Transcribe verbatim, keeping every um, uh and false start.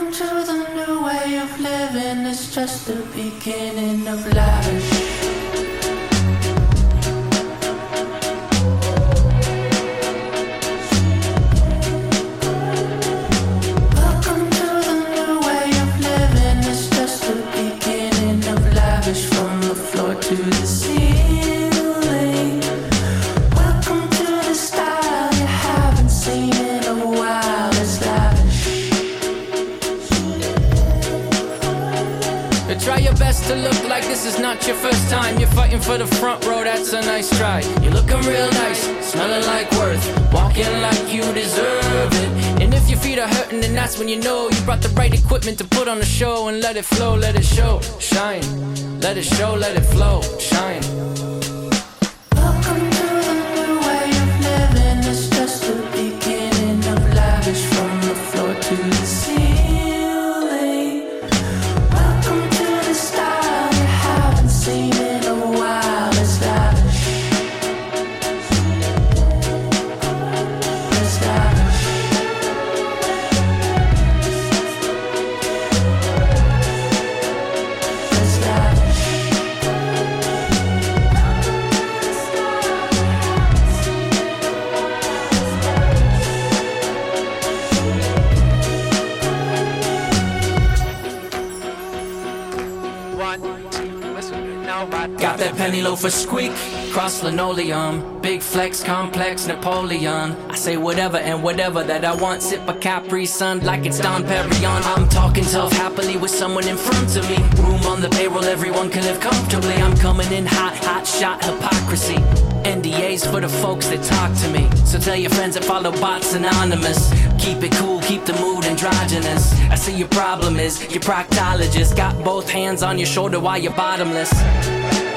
Welcome to the new way of living. It's just the beginning of lavish. From the floor to the ceiling. Welcome to the style you haven't seen in a while. It's lavish. You try your best to look like this is not your first time. You're fighting for the front row, that's a nice try. You're looking real nice, smelling like worth, walking like you deserve it. And if your feet are hurting, then that's when you know you brought the right equipment to put on the show. And let it flow, let it show, shine. Let it show, let it flow, shine. Welcome to the new way of living. It's just the beginning of lavish. From the floor to the ceiling. Welcome to the style you haven't seen in a while. It's lavish. It's lavish. It's lavish. Got that penny loafer squeak, cross linoleum, big flex, complex, Napoleon. I say whatever and whatever that I want, sip a Capri Sun like it's Dom Perignon. I'm talking tough happily with someone in front of me. Room on the payroll, everyone can live comfortably. I'm coming in hot, hot shot hypocrisy. N D As for the folks that talk to me. So tell your friends that follow bots anonymous. Keep it cool, keep the mood androgynous. I see your problem is your proctologist got both hands on your shoulder while you're bottomless.